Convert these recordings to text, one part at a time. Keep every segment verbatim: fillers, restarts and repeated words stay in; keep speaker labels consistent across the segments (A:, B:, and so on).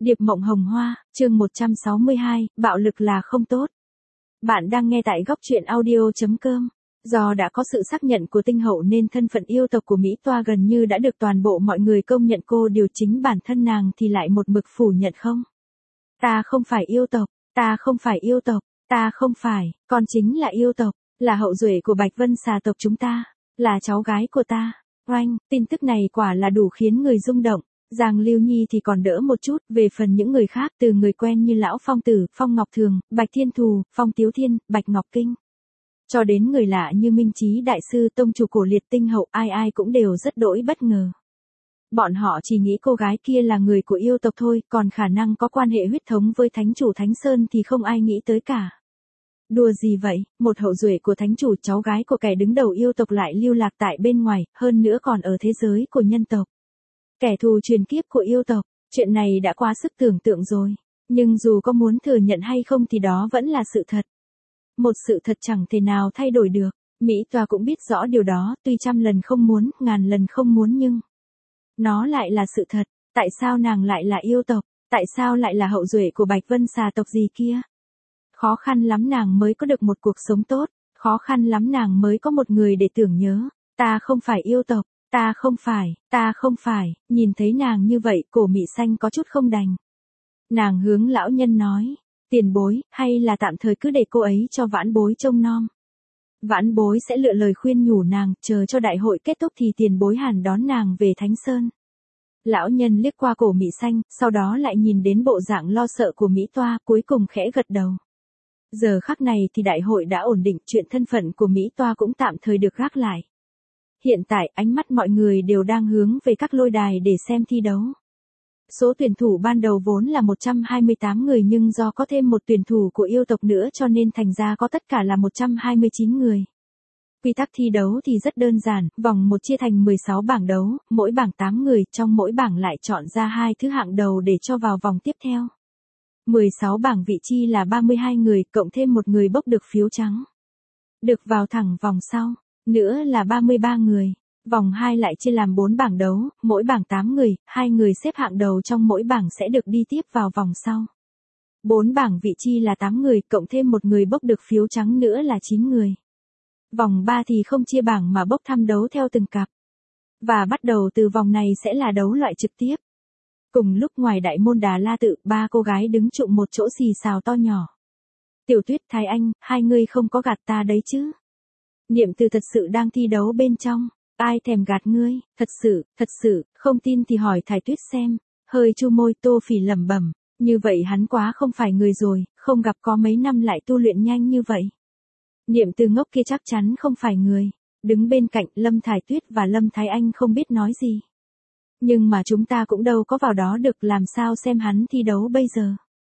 A: Điệp Mộng Hồng Hoa, chương một trăm sáu mươi hai, bạo lực là không tốt. Bạn đang nghe tại góc truyện audio.com. Do đã có sự xác nhận của Tinh Hậu nên thân phận yêu tộc của Mỹ Toa gần như đã được toàn bộ mọi người công nhận, cô điều chính bản thân nàng thì lại một mực phủ nhận không. Ta không phải yêu tộc, ta không phải yêu tộc, ta không phải, con chính là yêu tộc, là hậu duệ của Bạch Vân xà tộc chúng ta, là cháu gái của ta. Oanh, tin tức này quả là đủ khiến người rung động. Giang Lưu Nhi thì còn đỡ một chút, về phần những người khác từ người quen như Lão Phong Tử, Phong Ngọc Thường, Bạch Thiên Thù, Phong Tiếu Thiên, Bạch Ngọc Kinh. Cho đến người lạ như Minh Chí Đại Sư, tông chủ cổ liệt Tinh Hậu, ai ai cũng đều rất đỗi bất ngờ. Bọn họ chỉ nghĩ cô gái kia là người của yêu tộc thôi, còn khả năng có quan hệ huyết thống với Thánh chủ Thánh Sơn thì không ai nghĩ tới cả. Đùa gì vậy, một hậu duệ của Thánh chủ, cháu gái của kẻ đứng đầu yêu tộc lại lưu lạc tại bên ngoài, hơn nữa còn ở thế giới của nhân tộc. Kẻ thù truyền kiếp của yêu tộc, chuyện này đã quá sức tưởng tượng rồi. Nhưng dù có muốn thừa nhận hay không thì đó vẫn là sự thật. Một sự thật chẳng thể nào thay đổi được. Mỹ Toa cũng biết rõ điều đó, tuy trăm lần không muốn, ngàn lần không muốn nhưng... nó lại là sự thật. Tại sao nàng lại là yêu tộc? Tại sao lại là hậu duệ của Bạch Vân xà tộc gì kia? Khó khăn lắm nàng mới có được một cuộc sống tốt. Khó khăn lắm nàng mới có một người để tưởng nhớ. Ta không phải yêu tộc. Ta không phải, ta không phải, nhìn thấy nàng như vậy, cổ Mị Xanh có chút không đành. Nàng hướng lão nhân nói, tiền bối, hay là tạm thời cứ để cô ấy cho vãn bối trông nom. Vãn bối sẽ lựa lời khuyên nhủ nàng, chờ cho đại hội kết thúc thì tiền bối hẳn đón nàng về Thánh Sơn. Lão nhân liếc qua cổ Mị Xanh, sau đó lại nhìn đến bộ dạng lo sợ của Mỹ Toa, cuối cùng khẽ gật đầu. Giờ khắc này thì đại hội đã ổn định, chuyện thân phận của Mỹ Toa cũng tạm thời được gác lại. Hiện tại ánh mắt mọi người đều đang hướng về các lôi đài để xem thi đấu. Số tuyển thủ ban đầu vốn là một trăm hai mươi tám người nhưng do có thêm một tuyển thủ của yêu tộc nữa cho nên thành ra có tất cả là một trăm hai mươi chín người. Quy tắc thi đấu thì rất đơn giản, vòng một chia thành mười sáu bảng đấu, mỗi bảng tám người, trong mỗi bảng lại chọn ra hai thứ hạng đầu để cho vào vòng tiếp theo. mười sáu bảng vị chi là ba mươi hai người, cộng thêm một người bốc được phiếu trắng. Được vào thẳng vòng sau. Nữa là ba mươi ba người. Vòng hai lại chia làm bốn bảng đấu, mỗi bảng tám người, hai người xếp hạng đầu trong mỗi bảng sẽ được đi tiếp vào vòng sau. bốn bảng vị chi là tám người, cộng thêm một người bốc được phiếu trắng nữa là chín người. Vòng ba thì không chia bảng mà bốc thăm đấu theo từng cặp. Và bắt đầu từ vòng này sẽ là đấu loại trực tiếp. Cùng lúc ngoài đại môn Đà La Tự, ba cô gái đứng trụm một chỗ xì xào to nhỏ. Tiểu Tuyết, Thái Anh, hai người không có gạt ta đấy chứ? Niệm Từ thật sự đang thi đấu bên trong, ai thèm gạt ngươi, thật sự, thật sự, không tin thì hỏi Thái Tuyết xem. Hơi chu môi, Tô Phỉ lẩm bẩm, như vậy hắn quá không phải người rồi, không gặp có mấy năm lại tu luyện nhanh như vậy. Niệm Từ ngốc kia chắc chắn không phải người. Đứng bên cạnh Lâm Thái Tuyết và Lâm Thái Anh không biết nói gì. Nhưng mà chúng ta cũng đâu có vào đó được, làm sao xem hắn thi đấu bây giờ.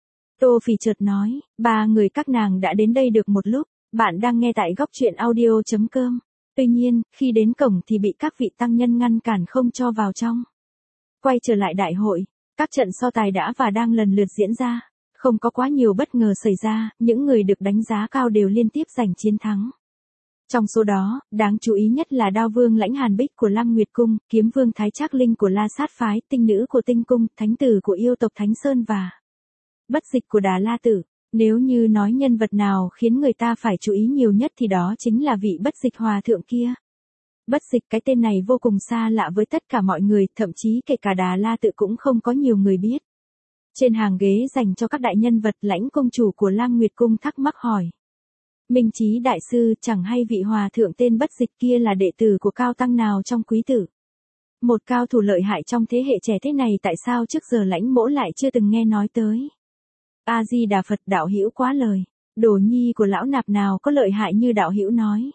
A: Tô Phỉ chợt nói, ba người các nàng đã đến đây được một lúc. Bạn đang nghe tại góc truyện audio.com. Tuy nhiên, khi đến cổng thì bị các vị tăng nhân ngăn cản không cho vào trong. Quay trở lại đại hội, các trận so tài đã và đang lần lượt diễn ra. Không có quá nhiều bất ngờ xảy ra, những người được đánh giá cao đều liên tiếp giành chiến thắng. Trong số đó, đáng chú ý nhất là Đao Vương Lãnh Hàn Bích của Lam Nguyệt Cung, Kiếm Vương Thái Trác Linh của La Sát Phái, Tinh Nữ của Tinh Cung, Thánh Tử của yêu tộc Thánh Sơn và Bất Dịch của Đà La Tử. Nếu như nói nhân vật nào khiến người ta phải chú ý nhiều nhất thì đó chính là vị Bất Dịch hòa thượng kia. Bất Dịch, cái tên này vô cùng xa lạ với tất cả mọi người, thậm chí kể cả Đà La Tự cũng không có nhiều người biết. Trên hàng ghế dành cho các đại nhân vật, Lãnh công chủ của Lam Nguyệt Cung thắc mắc hỏi. Minh Chí Đại Sư, chẳng hay vị hòa thượng tên Bất Dịch kia là đệ tử của cao tăng nào trong quý tử? Một cao thủ lợi hại trong thế hệ trẻ thế này tại sao trước giờ Lãnh mỗ lại chưa từng nghe nói tới? A-di-đà Phật, đạo hữu quá lời. Đồ nhi của lão nạp nào có lợi hại như đạo hữu nói.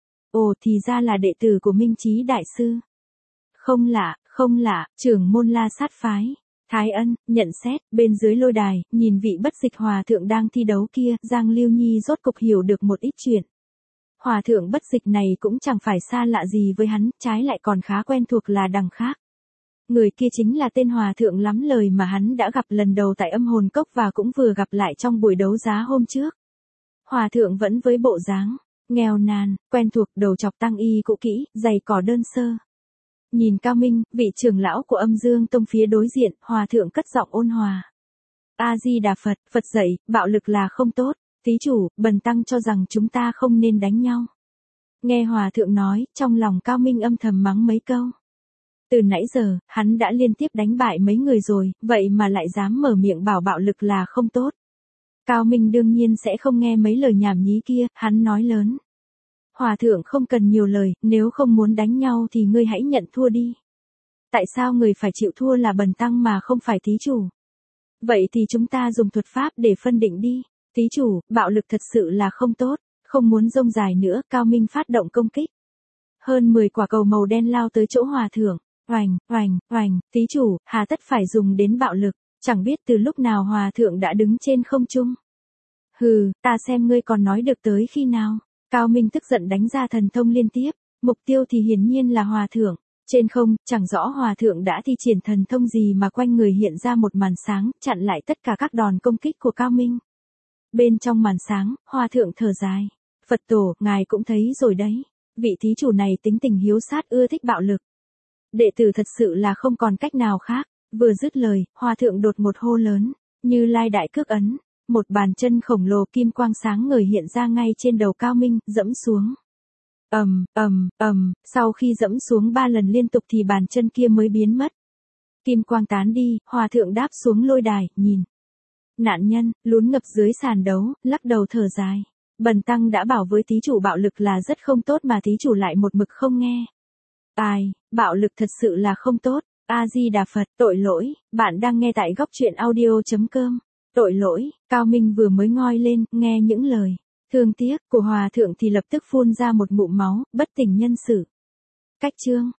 A: Ồ, thì ra là đệ tử của Minh Chí Đại Sư. Không lạ, không lạ, trưởng môn La Sát Phái. Thái Ân, nhận xét, bên dưới lôi đài, nhìn vị Bất Dịch hòa thượng đang thi đấu kia, Giang Lưu Nhi rốt cục hiểu được một ít chuyện. Hòa thượng Bất Dịch này cũng chẳng phải xa lạ gì với hắn, trái lại còn khá quen thuộc là đằng khác. Người kia chính là tên hòa thượng lắm lời mà hắn đã gặp lần đầu tại Âm Hồn Cốc và cũng vừa gặp lại trong buổi đấu giá hôm trước. Hòa thượng vẫn với bộ dáng nghèo nàn, quen thuộc, đầu chọc tăng y cũ kỹ, giày cỏ đơn sơ. Nhìn cao minh, vị trưởng lão của Âm Dương Tông phía đối diện, hòa thượng cất giọng ôn hòa. A-di-đà Phật, Phật dạy, bạo lực là không tốt. Thí chủ, bần tăng cho rằng chúng ta không nên đánh nhau. Nghe hòa thượng nói, trong lòng Cao Minh âm thầm mắng mấy câu. Từ nãy giờ, hắn đã liên tiếp đánh bại mấy người rồi, vậy mà lại dám mở miệng bảo bạo lực là không tốt. Cao Minh đương nhiên sẽ không nghe mấy lời nhảm nhí kia, hắn nói lớn. Hòa thượng không cần nhiều lời, nếu không muốn đánh nhau thì ngươi hãy nhận thua đi. Tại sao người phải chịu thua là bần tăng mà không phải thí chủ? Vậy thì chúng ta dùng thuật pháp để phân định đi. Thí chủ, bạo lực thật sự là không tốt, không muốn rông dài nữa, Cao Minh phát động công kích. Hơn mười quả cầu màu đen lao tới chỗ hòa thượng, oành, oành, oành, thí chủ, hà tất phải dùng đến bạo lực, chẳng biết từ lúc nào hòa thượng đã đứng trên không trung. Hừ, ta xem ngươi còn nói được tới khi nào. Cao Minh tức giận đánh ra thần thông liên tiếp, mục tiêu thì hiển nhiên là hòa thượng. Trên không, chẳng rõ hòa thượng đã thi triển thần thông gì mà quanh người hiện ra một màn sáng, chặn lại tất cả các đòn công kích của Cao Minh. Bên trong màn sáng, hòa thượng thở dài. Phật tổ, ngài cũng thấy rồi đấy. Vị thí chủ này tính tình hiếu sát ưa thích bạo lực. Đệ tử thật sự là không còn cách nào khác. Vừa dứt lời, hòa thượng đột một hô lớn, Như Lai đại cước ấn. Một bàn chân khổng lồ kim quang sáng ngời hiện ra ngay trên đầu Cao Minh, dẫm xuống. Ầm, ầm, ầm, sau khi dẫm xuống ba lần liên tục thì bàn chân kia mới biến mất. Kim quang tán đi, hòa thượng đáp xuống lôi đài, nhìn. Nạn nhân, lún ngập dưới sàn đấu, lắc đầu thở dài. Bần tăng đã bảo với thí chủ bạo lực là rất không tốt mà thí chủ lại một mực không nghe. Ai, bạo lực thật sự là không tốt. A-di-đà Phật, tội lỗi, bạn đang nghe tại góc truyện audio chấm com. Tội lỗi, Cao Minh vừa mới ngoi lên, nghe những lời thương tiếc của hòa thượng thì lập tức phun ra một ngụm máu, bất tỉnh nhân sự. Cách chương